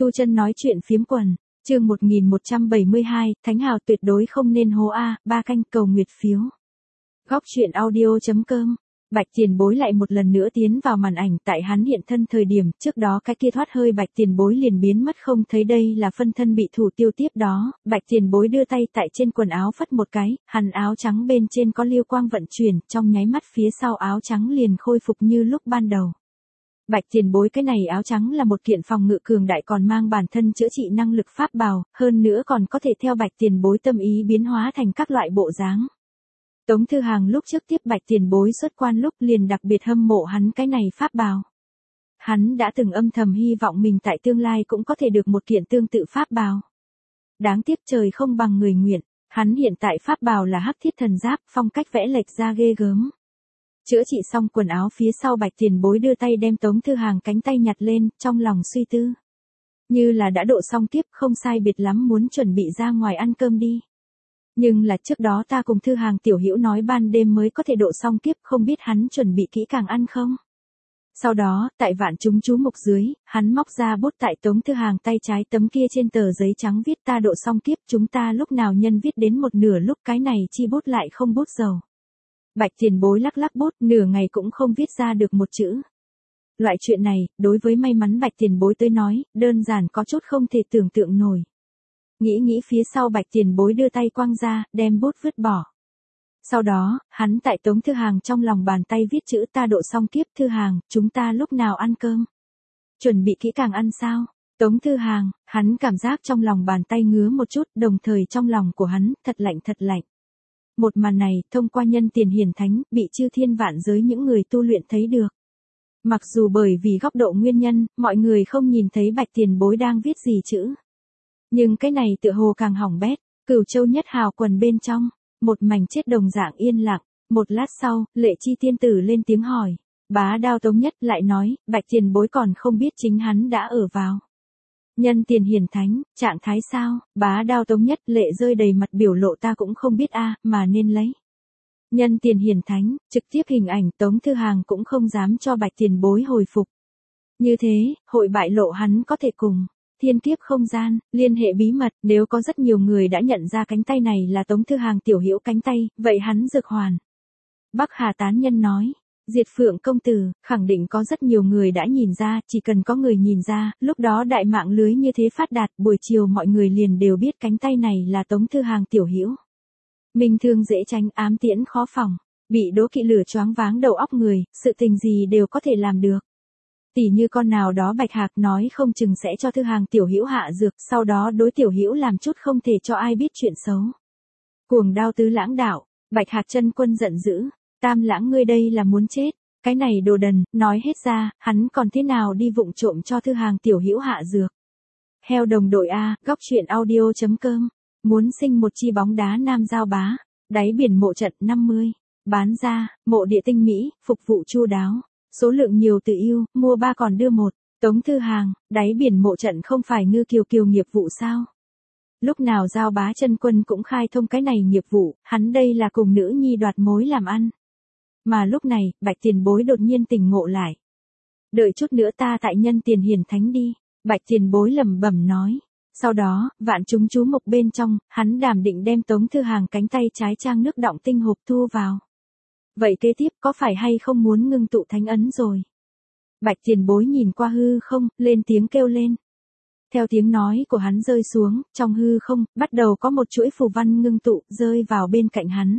Tu Chân nói chuyện phiếm quần, chương 1172, Thánh Hào tuyệt đối không nên hố A, ba canh cầu nguyệt phiếu. Góc chuyện audio.com. Bạch Tiền Bối lại một lần nữa tiến vào màn ảnh tại hắn hiện thân thời điểm, trước đó cái kia thoát hơi Bạch Tiền Bối liền biến mất không thấy, đây là phân thân bị thủ tiêu. Tiếp đó, Bạch Tiền Bối đưa tay tại trên quần áo phất một cái, hắn áo trắng bên trên có lưu quang vận chuyển, trong nháy mắt phía sau áo trắng liền khôi phục như lúc ban đầu. Bạch Tiền Bối cái này áo trắng là một kiện phòng ngự cường đại còn mang bản thân chữa trị năng lực pháp bào, hơn nữa còn có thể theo Bạch Tiền Bối tâm ý biến hóa thành các loại bộ dáng. Tống Thư Hàng lúc trước tiếp Bạch Tiền Bối xuất quan lúc liền đặc biệt hâm mộ hắn cái này pháp bào. Hắn đã từng âm thầm hy vọng mình tại tương lai cũng có thể được một kiện tương tự pháp bào. Đáng tiếc trời không bằng người nguyện, hắn hiện tại pháp bào là hắc thiết thần giáp, phong cách vẽ lệch ra ghê gớm. Chữa trị xong quần áo phía sau, Bạch Tiền Bối đưa tay đem Tống Thư Hàng cánh tay nhặt lên, trong lòng suy tư. Như là đã độ xong kiếp, không sai biệt lắm muốn chuẩn bị ra ngoài ăn cơm đi. Nhưng là trước đó ta cùng Thư Hàng tiểu hữu nói ban đêm mới có thể độ xong kiếp, không biết hắn chuẩn bị kỹ càng ăn không? Sau đó, tại vạn chúng chú mục dưới, hắn móc ra bút tại Tống Thư Hàng tay trái tấm kia trên tờ giấy trắng viết ta độ xong kiếp, chúng ta lúc nào nhân viết đến một nửa lúc cái này chi bút lại không bút dầu. Bạch Tiền Bối lắc lắc bút, nửa ngày cũng không viết ra được một chữ. Loại chuyện này, đối với may mắn Bạch Tiền Bối tới nói, đơn giản có chút không thể tưởng tượng nổi. Nghĩ phía sau, Bạch Tiền Bối đưa tay quăng ra, đem bút vứt bỏ. Sau đó, hắn tại Tống Thư Hàng trong lòng bàn tay viết chữ ta độ xong kiếp. Thư Hàng, chúng ta lúc nào ăn cơm? Chuẩn bị kỹ càng ăn sao? Tống Thư Hàng, hắn cảm giác trong lòng bàn tay ngứa một chút, đồng thời trong lòng của hắn, thật lạnh thật lạnh. Một màn này, thông qua nhân tiền hiển thánh, bị chư thiên vạn giới những người tu luyện thấy được. Mặc dù bởi vì góc độ nguyên nhân, mọi người không nhìn thấy Bạch Tiền Bối đang viết gì chữ. Nhưng cái này tựa hồ càng hỏng bét, Cửu Châu Nhất Hào quần bên trong, một mảnh chết đồng dạng yên lặng. Một lát sau, Lệ Chi tiên tử lên tiếng hỏi. Bá Đao Tống Nhất lại nói, Bạch Tiền Bối còn không biết chính hắn đã ở vào nhân tiền hiển thánh, trạng thái sao? Bá Đao Tống Nhất lệ rơi đầy mặt biểu lộ ta cũng không biết a, mà nên lấy. Nhân tiền hiển thánh, trực tiếp hình ảnh. Tống Thư Hàng cũng không dám cho Bạch Tiền Bối hồi phục. Như thế, hội bại lộ hắn có thể cùng thiên kiếp không gian, liên hệ bí mật, nếu có rất nhiều người đã nhận ra cánh tay này là Tống Thư Hàng tiểu hữu cánh tay, vậy hắn Dược Hoàn. Bắc Hà tán nhân nói. Diệt Phượng công tử, khẳng định có rất nhiều người đã nhìn ra, chỉ cần có người nhìn ra, lúc đó đại mạng lưới như thế phát đạt, buổi chiều mọi người liền đều biết cánh tay này là Tống Thư Hàng tiểu hữu. Minh thương dễ tránh, ám tiễn khó phòng, bị đố kỵ lửa choáng váng đầu óc người, sự tình gì đều có thể làm được. Tỉ như con nào đó Bạch Hạc nói không chừng sẽ cho Thư Hàng tiểu hữu hạ dược, sau đó đối tiểu hữu làm chút không thể cho ai biết chuyện xấu. Cuồng đao tứ lãng đạo, Bạch Hạc chân quân giận dữ. Tam lãng ngươi đây là muốn chết, cái này đồ đần, nói hết ra, hắn còn thế nào đi vụng trộm cho Thư Hàng tiểu hữu hạ dược. Heo đồng đội A, góc chuyện audio.com, muốn sinh một chi bóng đá nam giao bá, đáy biển mộ trận 50, bán ra, mộ địa tinh mỹ, phục vụ chu đáo, số lượng nhiều tự yêu, mua 3 còn đưa 1, Tống Thư Hàng, đáy biển mộ trận không phải ngư kiều kiều nghiệp vụ sao? Lúc nào giao bá chân quân cũng khai thông cái này nghiệp vụ, hắn đây là cùng nữ nhi đoạt mối làm ăn. Mà lúc này, Bạch Tiền Bối đột nhiên tỉnh ngộ lại. Đợi chút nữa ta tại nhân tiền hiển thánh đi, Bạch Tiền Bối lẩm bẩm nói. Sau đó, vạn chúng chú mục bên trong, hắn đảm định đem Tống Thư Hàng cánh tay trái trang nước đọng tinh hộp thu vào. Vậy kế tiếp có phải hay không muốn ngưng tụ thánh ấn rồi? Bạch Tiền Bối nhìn qua hư không, lên tiếng kêu lên. Theo tiếng nói của hắn rơi xuống, trong hư không, bắt đầu có một chuỗi phù văn ngưng tụ, rơi vào bên cạnh hắn.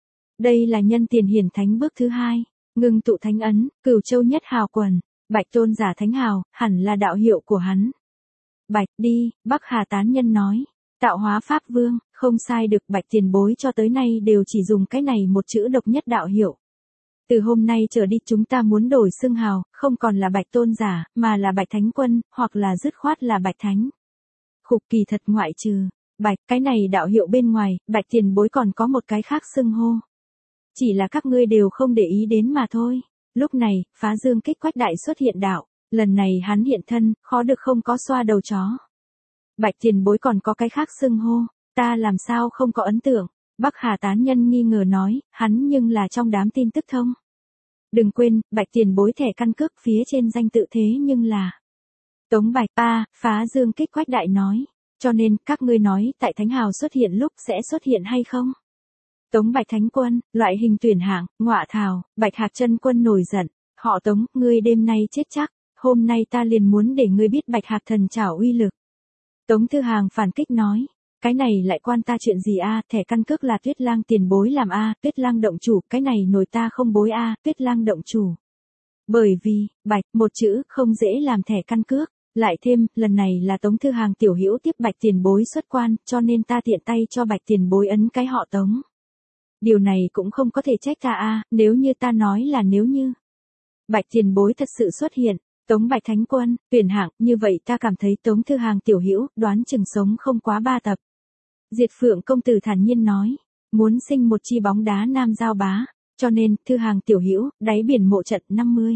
Đây là nhân tiền hiển thánh bước thứ 2, ngưng tụ thánh ấn, Cửu Châu Nhất Hào quần, Bạch Tôn giả thánh hào, hẳn là đạo hiệu của hắn. Bạch đi, Bắc Hà tán nhân nói, tạo hóa pháp vương, không sai được. Bạch Tiền Bối cho tới nay đều chỉ dùng cái này một chữ độc nhất đạo hiệu. Từ hôm nay trở đi chúng ta muốn đổi xưng hào, không còn là Bạch Tôn giả, mà là Bạch Thánh Quân, hoặc là dứt khoát là Bạch Thánh. Khục kỳ thật ngoại trừ Bạch, cái này đạo hiệu bên ngoài, Bạch Tiền Bối còn có một cái khác xưng hô. Chỉ là các ngươi đều không để ý đến mà thôi. Lúc này, Phá Dương Kích Quách Đại xuất hiện đạo, lần này hắn hiện thân, khó được không có xoa đầu chó. Bạch Tiền Bối còn có cái khác xưng hô, ta làm sao không có ấn tượng. Bắc Hà tán nhân nghi ngờ nói, hắn nhưng là trong đám tin tức thông. Đừng quên, Bạch Tiền Bối thẻ căn cước phía trên danh tự thế nhưng là Tống Bạch phá dương kích Quách Đại nói. Cho nên, các ngươi nói, tại Thánh Hào xuất hiện lúc sẽ xuất hiện hay không? Tống Bạch Thánh Quân, loại hình tuyển hạng, ngọa thảo, Bạch Hạc Chân Quân nổi giận. Họ Tống, ngươi đêm nay chết chắc, hôm nay ta liền muốn để ngươi biết Bạch Hạc thần trảo uy lực. Tống Thư Hàng phản kích nói. Cái này lại quan ta chuyện gì thẻ căn cước là Tuyết Lang tiền bối làm Tuyết Lang động chủ, cái này nổi ta không bối Tuyết Lang động chủ. Bởi vì, Bạch, một chữ, không dễ làm thẻ căn cước. Lại thêm, lần này là Tống Thư Hàng tiểu hữu tiếp Bạch tiền bối xuất quan, cho nên ta tiện tay cho Bạch tiền bối ấn cái họ Tống. Điều này cũng không có thể trách ta nếu như ta nói là nếu như. Bạch tiền bối thật sự xuất hiện, Tống Bạch Thánh Quân, tuyển hạng, như vậy ta cảm thấy Tống Thư Hàng tiểu hữu, đoán chừng sống không quá 3 tập. Diệt Phượng công tử thản nhiên nói, muốn sinh một chi bóng đá nam giao bá, cho nên, Thư Hàng tiểu hữu, đáy biển mộ trận 50.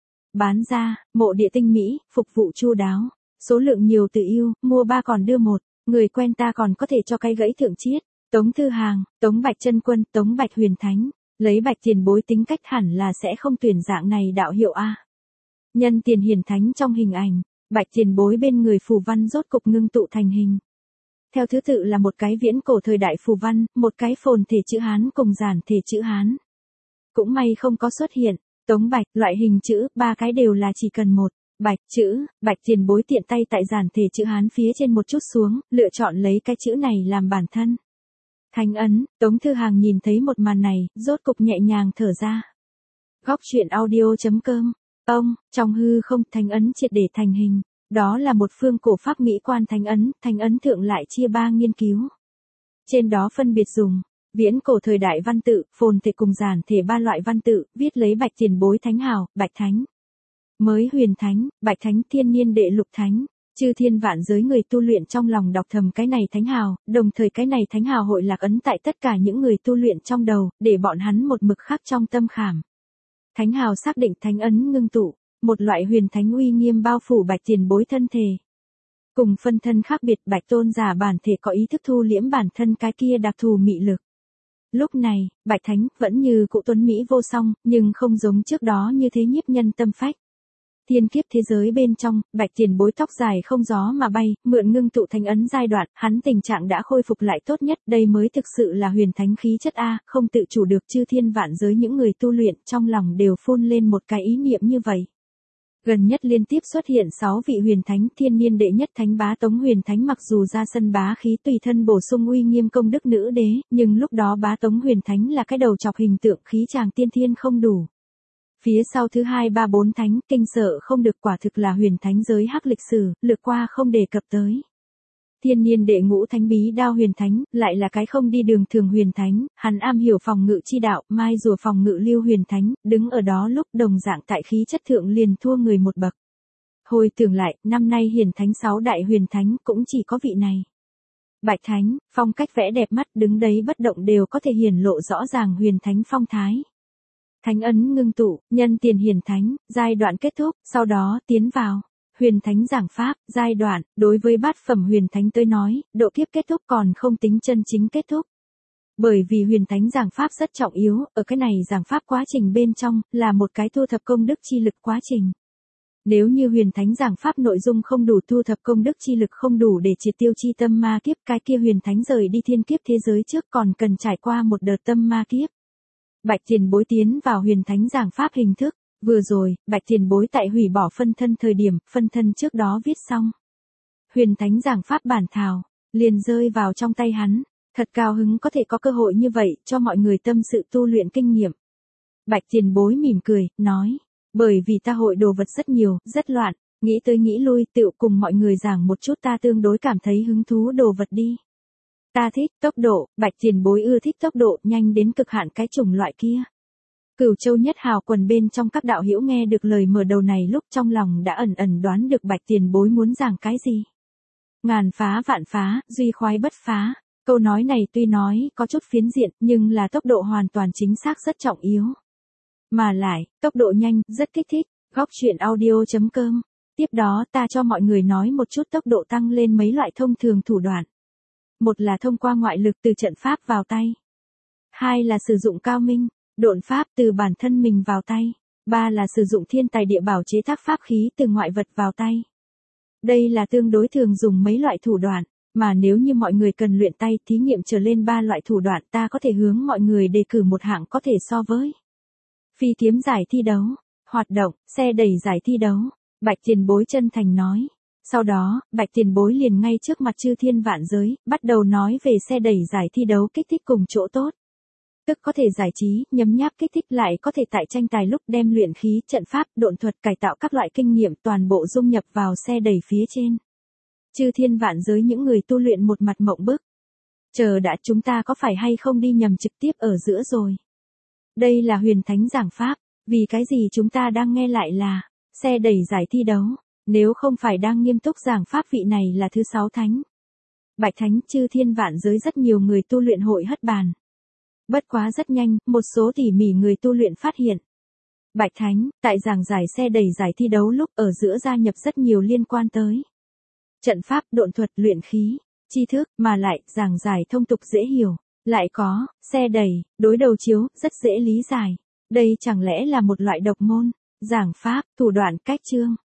Bán ra, mộ địa tinh mỹ, phục vụ chu đáo, số lượng nhiều tự yêu, mua 3 còn đưa 1, người quen ta còn có thể cho cái gãy thượng chiết. Tống Thư Hàng, Tống Bạch Chân Quân, Tống Bạch Huyền Thánh, lấy Bạch tiền bối tính cách hẳn là sẽ không tuyển dạng này đạo hiệu Nhân tiền hiển thánh trong hình ảnh, Bạch tiền bối bên người phù văn rốt cục ngưng tụ thành hình. Theo thứ tự là một cái viễn cổ thời đại phù văn, một cái phồn thể chữ Hán cùng giản thể chữ Hán. Cũng may không có xuất hiện, Tống Bạch, loại hình chữ, 3 cái đều là chỉ cần một. Bạch chữ, Bạch tiền bối tiện tay tại giản thể chữ Hán phía trên một chút xuống, lựa chọn lấy cái chữ này làm bản thân. Thánh ấn, Tống Thư Hàng nhìn thấy một màn này, rốt cục nhẹ nhàng thở ra. Góc truyện audio.com, trong hư không thánh ấn triệt để thành hình, đó là một phương cổ pháp mỹ quan thánh ấn thượng lại chia 3 nghiên cứu. Trên đó phân biệt dùng, viễn cổ thời đại văn tự, phồn thể cùng giản thể 3 loại văn tự, viết lấy Bạch tiền bối thánh hào, Bạch Thánh. Mới huyền thánh, Bạch Thánh thiên niên đệ lục thánh. Chư thiên vạn giới người tu luyện trong lòng đọc thầm cái này thánh hào, đồng thời cái này thánh hào hội lạc ấn tại tất cả những người tu luyện trong đầu, để bọn hắn một mực khắc trong tâm khảm. Thánh hào xác định thánh ấn ngưng tụ, một loại huyền thánh uy nghiêm bao phủ Bạch tiền bối thân thể. Cùng phân thân khác biệt, Bạch tôn giả bản thể có ý thức thu liễm bản thân cái kia đặc thù mị lực. Lúc này, Bạch Thánh vẫn như cụ tuấn Mỹ vô song, nhưng không giống trước đó như thế nhiếp nhân tâm phách. Thiên kiếp thế giới bên trong, Bạch tiền bối tóc dài không gió mà bay, mượn ngưng tụ thánh ấn giai đoạn, hắn tình trạng đã khôi phục lại tốt nhất, đây mới thực sự là huyền thánh khí chất không tự chủ được chư thiên vạn giới những người tu luyện trong lòng đều phun lên một cái ý niệm như vậy. Gần nhất liên tiếp xuất hiện 6 vị huyền thánh, thiên niên đệ nhất thánh bá Tống huyền thánh mặc dù ra sân bá khí tùy thân bổ sung uy nghiêm công đức nữ đế, nhưng lúc đó bá Tống huyền thánh là cái đầu chọc hình tượng khí chàng tiên thiên không đủ. Phía sau thứ 2, 3, 4 thánh, kinh sợ không được, quả thực là huyền thánh giới hắc lịch sử, lược qua không đề cập tới. Thiên niên đệ ngũ thánh bí đao huyền thánh, lại là cái không đi đường thường huyền thánh, hắn am hiểu phòng ngự chi đạo, mai rùa phòng ngự lưu huyền thánh, đứng ở đó lúc đồng dạng tại khí chất thượng liền thua người một bậc. Hồi tưởng lại, năm nay hiển thánh 6 đại huyền thánh cũng chỉ có vị này. Bạch Thánh, phong cách vẽ đẹp mắt, đứng đấy bất động đều có thể hiển lộ rõ ràng huyền thánh phong thái. Thánh ấn ngưng tụ, nhân tiền hiển thánh, giai đoạn kết thúc, sau đó tiến vào huyền thánh giảng pháp, giai đoạn, đối với bát phẩm huyền thánh tới nói, độ kiếp kết thúc còn không tính chân chính kết thúc. Bởi vì huyền thánh giảng pháp rất trọng yếu, ở cái này giảng pháp quá trình bên trong, là một cái thu thập công đức chi lực quá trình. Nếu như huyền thánh giảng pháp nội dung không đủ, thu thập công đức chi lực không đủ để triệt tiêu chi tâm ma kiếp, cái kia huyền thánh rời đi thiên kiếp thế giới trước còn cần trải qua một đợt tâm ma kiếp. Bạch tiền bối tiến vào huyền thánh giảng pháp hình thức, vừa rồi, Bạch tiền bối tại hủy bỏ phân thân thời điểm, phân thân trước đó viết xong. Huyền thánh giảng pháp bản thảo, liền rơi vào trong tay hắn, thật cao hứng có thể có cơ hội như vậy, cho mọi người tâm sự tu luyện kinh nghiệm. Bạch tiền bối mỉm cười, nói, bởi vì ta hội đồ vật rất nhiều, rất loạn, nghĩ tới nghĩ lui, tựu cùng mọi người giảng một chút ta tương đối cảm thấy hứng thú đồ vật đi. Ta thích tốc độ, Bạch tiền bối ưa thích tốc độ nhanh đến cực hạn cái chủng loại kia. Cửu Châu Nhất Hào quần bên trong các đạo hữu nghe được lời mở đầu này lúc trong lòng đã ẩn ẩn đoán được Bạch tiền bối muốn giảng cái gì. Ngàn phá vạn phá, duy khoái bất phá. Câu nói này tuy nói có chút phiến diện nhưng là tốc độ hoàn toàn chính xác rất trọng yếu. Mà lại, tốc độ nhanh, rất kích thích. Góc truyện audio.com. Tiếp đó ta cho mọi người nói một chút tốc độ tăng lên mấy loại thông thường thủ đoạn. Một là thông qua ngoại lực từ trận pháp vào tay. Hai là sử dụng cao minh, độn pháp từ bản thân mình vào tay. Ba là sử dụng thiên tài địa bảo chế tác pháp khí từ ngoại vật vào tay. Đây là tương đối thường dùng mấy loại thủ đoạn, mà nếu như mọi người cần luyện tay thí nghiệm trở lên 3 loại thủ đoạn ta có thể hướng mọi người đề cử một hạng có thể so với phi kiếm giải thi đấu, hoạt động, xe đẩy giải thi đấu. Bạch tiền bối chân thành nói. Sau đó, Bạch tiền bối liền ngay trước mặt chư thiên vạn giới, bắt đầu nói về xe đẩy giải thi đấu kích thích cùng chỗ tốt. Tức có thể giải trí, nhấm nháp kích thích lại có thể tại tranh tài lúc đem luyện khí, trận pháp, độn thuật cải tạo các loại kinh nghiệm toàn bộ dung nhập vào xe đẩy phía trên. Chư thiên vạn giới những người tu luyện một mặt mộng bức. Chờ đã, chúng ta có phải hay không đi nhầm trực tiếp ở giữa rồi? Đây là huyền thánh giảng pháp, vì cái gì chúng ta đang nghe lại là xe đẩy giải thi đấu, nếu không phải đang nghiêm túc giảng pháp vị này là thứ 6 thánh. Bạch thánh chư thiên vạn giới rất nhiều người tu luyện hội hất bàn. Bất quá rất nhanh, một số tỉ mỉ người tu luyện phát hiện. Bạch thánh, tại giảng giải xe đẩy giải thi đấu lúc ở giữa gia nhập rất nhiều liên quan tới trận pháp, độn thuật, luyện khí, tri thức, mà lại giảng giải thông tục dễ hiểu, lại có xe đẩy, đối đầu chiếu, rất dễ lý giải. Đây chẳng lẽ là một loại độc môn, giảng pháp, thủ đoạn, cách chương.